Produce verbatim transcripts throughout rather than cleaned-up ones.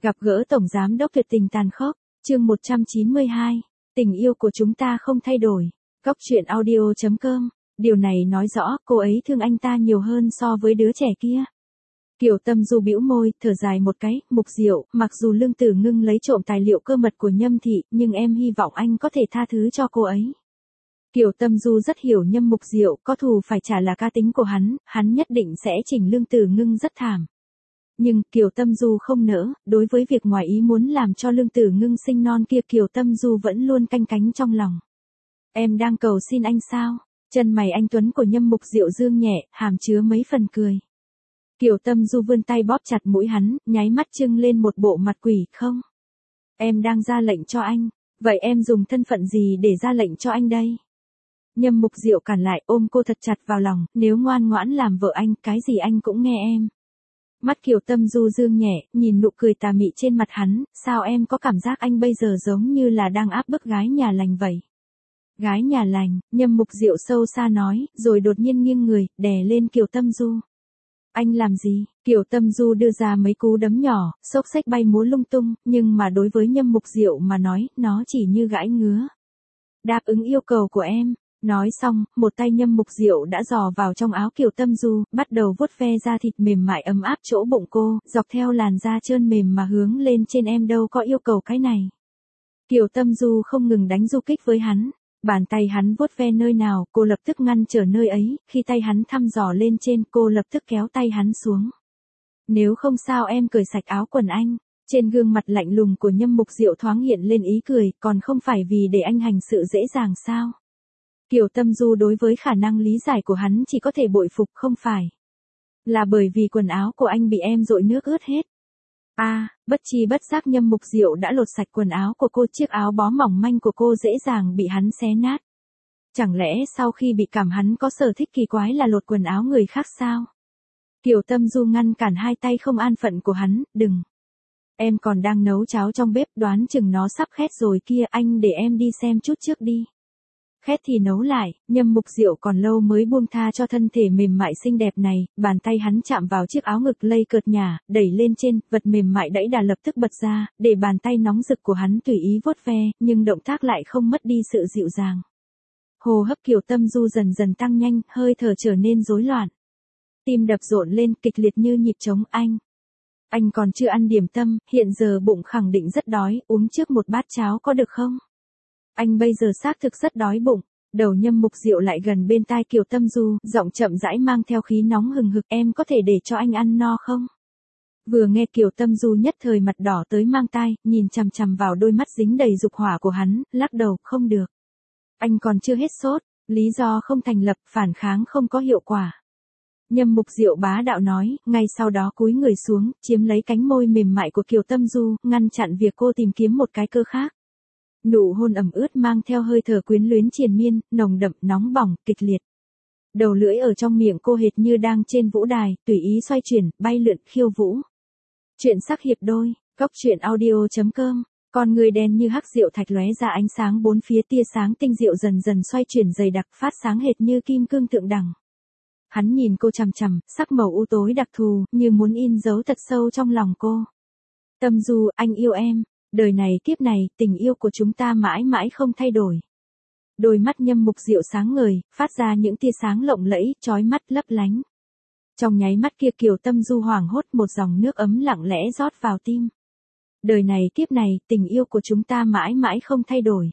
Gặp gỡ Tổng Giám đốc tuyệt tình tàn khốc, chương một trăm chín mươi hai, tình yêu của chúng ta không thay đổi. Góc truyện audio chấm com, điều này nói rõ cô ấy thương anh ta nhiều hơn so với đứa trẻ kia. Kiều Tâm Du bĩu môi, thở dài một cái, Mục Diệu, mặc dù Lương Tử Ngưng lấy trộm tài liệu cơ mật của Nhâm Thị, nhưng em hy vọng anh có thể tha thứ cho cô ấy. Kiều Tâm Du rất hiểu Nhâm Mục Diệu, có thù phải trả là cá tính của hắn, hắn nhất định sẽ chỉnh Lương Tử Ngưng rất thảm. Nhưng Kiều Tâm Du không nỡ, đối với việc ngoài ý muốn làm cho Lương Tử Ngưng sinh non kia Kiều Tâm Du vẫn luôn canh cánh trong lòng. Em đang cầu xin anh sao? Chân mày anh tuấn của Nhâm Mục Diệu dương nhẹ, hàm chứa mấy phần cười. Kiều Tâm Du vươn tay bóp chặt mũi hắn, nháy mắt trưng lên một bộ mặt quỷ, không. Em đang ra lệnh cho anh, vậy em dùng thân phận gì để ra lệnh cho anh đây? Nhâm Mục Diệu cản lại, ôm cô thật chặt vào lòng, nếu ngoan ngoãn làm vợ anh, cái gì anh cũng nghe em. Mắt Kiều Tâm Du dương nhẹ, nhìn nụ cười tà mị trên mặt hắn, sao em có cảm giác anh bây giờ giống như là đang áp bức gái nhà lành vậy? Gái nhà lành, Nhâm Mục Diệu sâu xa nói, rồi đột nhiên nghiêng người, đè lên Kiều Tâm Du. Anh làm gì? Kiều Tâm Du đưa ra mấy cú đấm nhỏ, xốc xách bay múa lung tung, nhưng mà đối với Nhâm Mục Diệu mà nói, nó chỉ như gãi ngứa. Đáp ứng yêu cầu của em. Nói xong, một tay Nhâm Mục Diệu đã dò vào trong áo Kiều Tâm Du, bắt đầu vuốt ve da thịt mềm mại ấm áp chỗ bụng cô, dọc theo làn da trơn mềm mà hướng lên trên, em đâu có yêu cầu cái này. Kiều Tâm Du không ngừng đánh du kích với hắn, bàn tay hắn vuốt ve nơi nào, cô lập tức ngăn trở nơi ấy, khi tay hắn thăm dò lên trên, cô lập tức kéo tay hắn xuống. Nếu không sao em cởi sạch áo quần anh. Trên gương mặt lạnh lùng của Nhâm Mục Diệu thoáng hiện lên ý cười, còn không phải vì để anh hành sự dễ dàng sao? Kiều Tâm Du đối với khả năng lý giải của hắn chỉ có thể bội phục, không phải. Là bởi vì quần áo của anh bị em dội nước ướt hết. A, à, bất chi bất giác Nhâm Mục Diệu đã lột sạch quần áo của cô, chiếc áo bó mỏng manh của cô dễ dàng bị hắn xé nát. Chẳng lẽ sau khi bị cảm hắn có sở thích kỳ quái là lột quần áo người khác sao? Kiều Tâm Du ngăn cản hai tay không an phận của hắn, đừng. Em còn đang nấu cháo trong bếp, đoán chừng nó sắp khét rồi kia, anh để em đi xem chút trước đi. Khét thì nấu lại, Nhâm Mục Diệu còn lâu mới buông tha cho thân thể mềm mại xinh đẹp này, bàn tay hắn chạm vào chiếc áo ngực lây cợt nhả, đẩy lên trên, vật mềm mại đẫy đà lập tức bật ra, để bàn tay nóng rực của hắn tùy ý vuốt ve, nhưng động tác lại không mất đi sự dịu dàng. Hô hấp Kiều Tâm Du dần dần tăng nhanh, hơi thở trở nên rối loạn. Tim đập rộn lên, kịch liệt như nhịp trống. Anh. Anh còn chưa ăn điểm tâm, hiện giờ bụng khẳng định rất đói, uống trước một bát cháo có được không? Anh bây giờ xác thực rất đói bụng. Đầu Nhâm Mục Diệu lại gần bên tai Kiều Tâm Du, giọng chậm rãi mang theo khí nóng hừng hực, em có thể để cho anh ăn no không? Vừa nghe Kiều Tâm Du nhất thời mặt đỏ tới mang tai, nhìn chằm chằm vào đôi mắt dính đầy dục hỏa của hắn, lắc đầu, không được. Anh còn chưa hết sốt, lý do không thành lập, phản kháng không có hiệu quả. Nhâm Mục Diệu bá đạo nói, ngay sau đó cúi người xuống, chiếm lấy cánh môi mềm mại của Kiều Tâm Du, ngăn chặn việc cô tìm kiếm một cái cơ khác. Nụ hôn ẩm ướt mang theo hơi thở quyến luyến triền miên, nồng đậm, nóng bỏng, kịch liệt. Đầu lưỡi ở trong miệng cô hệt như đang trên vũ đài, tùy ý xoay chuyển, bay lượn, khiêu vũ. Chuyện sắc hiệp đôi, góc truyện audio chấm com. Con người đen như hắc diệu thạch lóe ra ánh sáng bốn phía, tia sáng tinh diệu dần dần xoay chuyển dày đặc, phát sáng hệt như kim cương thượng đẳng. Hắn nhìn cô chằm chằm, sắc màu u tối đặc thù, như muốn in dấu thật sâu trong lòng cô. Tâm Du, anh yêu em. Đời này kiếp này, tình yêu của chúng ta mãi mãi không thay đổi. Đôi mắt Nhâm Mục Diệu sáng ngời, phát ra những tia sáng lộng lẫy, chói mắt lấp lánh. Trong nháy mắt kia Kiều Tâm Du hoảng hốt, một dòng nước ấm lặng lẽ rót vào tim. Đời này kiếp này, tình yêu của chúng ta mãi mãi không thay đổi.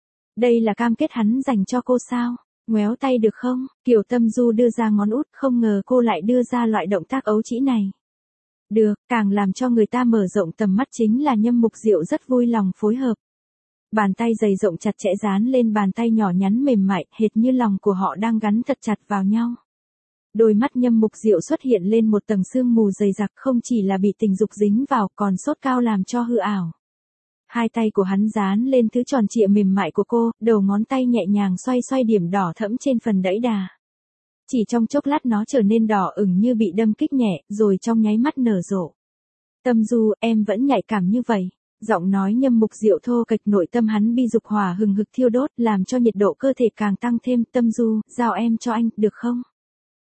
Đây là cam kết hắn dành cho cô sao? Ngoéo tay được không? Kiều Tâm Du đưa ra ngón út, không ngờ cô lại đưa ra loại động tác ấu trĩ này. Được, càng làm cho người ta mở rộng tầm mắt chính là Nhâm Mục Diệu rất vui lòng phối hợp. Bàn tay dày rộng chặt chẽ dán lên bàn tay nhỏ nhắn mềm mại, hệt như lòng của họ đang gắn thật chặt vào nhau. Đôi mắt Nhâm Mục Diệu xuất hiện lên một tầng sương mù dày đặc, không chỉ là bị tình dục dính vào, còn sốt cao làm cho hư ảo. Hai tay của hắn dán lên thứ tròn trịa mềm mại của cô, đầu ngón tay nhẹ nhàng xoay xoay điểm đỏ thẫm trên phần đẫy đà. Chỉ trong chốc lát nó trở nên đỏ ửng như bị đâm kích nhẹ, rồi trong nháy mắt nở rộ. Tâm Du, em vẫn nhạy cảm như vậy. Giọng nói Nhâm Mục Diệu thô kệch, nội tâm hắn bi dục hỏa hừng hực thiêu đốt, làm cho nhiệt độ cơ thể càng tăng thêm. Tâm Du, giao em cho anh, được không?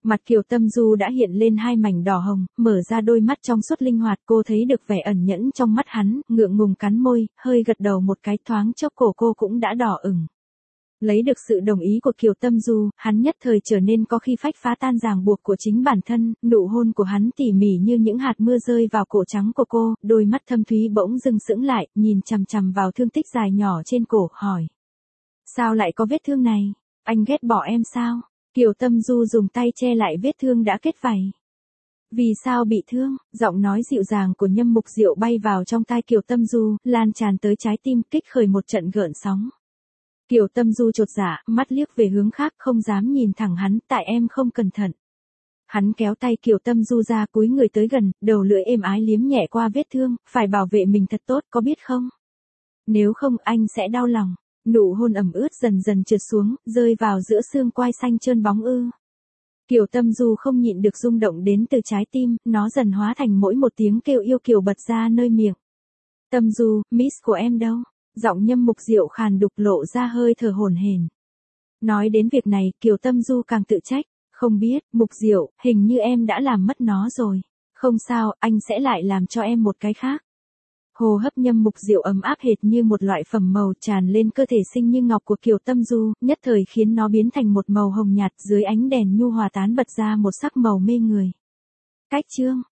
Mặt Kiều Tâm Du đã hiện lên hai mảnh đỏ hồng, mở ra đôi mắt trong suốt linh hoạt, cô thấy được vẻ ẩn nhẫn trong mắt hắn, ngượng ngùng cắn môi, hơi gật đầu một cái, thoáng chốc cổ cô cũng đã đỏ ửng. Lấy được sự đồng ý của Kiều Tâm Du, hắn nhất thời trở nên có khi phách phá tan ràng buộc của chính bản thân, nụ hôn của hắn tỉ mỉ như những hạt mưa rơi vào cổ trắng của cô, đôi mắt thâm thúy bỗng dưng sững lại, nhìn chằm chằm vào thương tích dài nhỏ trên cổ, hỏi. Sao lại có vết thương này? Anh ghét bỏ em sao? Kiều Tâm Du dùng tay che lại vết thương đã kết vảy. Vì sao bị thương? Giọng nói dịu dàng của Nhâm Mục Diệu bay vào trong tai Kiều Tâm Du, lan tràn tới trái tim, kích khởi một trận gợn sóng. Kiều Tâm Du chột dạ, mắt liếc về hướng khác, không dám nhìn thẳng hắn, tại em không cẩn thận. Hắn kéo tay Kiều Tâm Du ra, cúi người tới gần, đầu lưỡi êm ái liếm nhẹ qua vết thương, phải bảo vệ mình thật tốt, có biết không? Nếu không anh sẽ đau lòng. Nụ hôn ẩm ướt dần dần trượt xuống, rơi vào giữa xương quai xanh trơn bóng ư. Kiều Tâm Du không nhịn được rung động đến từ trái tim, nó dần hóa thành mỗi một tiếng kêu yêu kiều bật ra nơi miệng. Tâm Du, miss của em đâu? Giọng Nhâm Mục Diệu khàn đục lộ ra hơi thở hổn hển. Nói đến việc này, Kiều Tâm Du càng tự trách. Không biết, Mục Diệu, hình như em đã làm mất nó rồi. Không sao, anh sẽ lại làm cho em một cái khác. Hô hấp Nhâm Mục Diệu ấm áp hệt như một loại phẩm màu tràn lên cơ thể xinh như ngọc của Kiều Tâm Du, nhất thời khiến nó biến thành một màu hồng nhạt, dưới ánh đèn nhu hòa tán bật ra một sắc màu mê người. Cách chương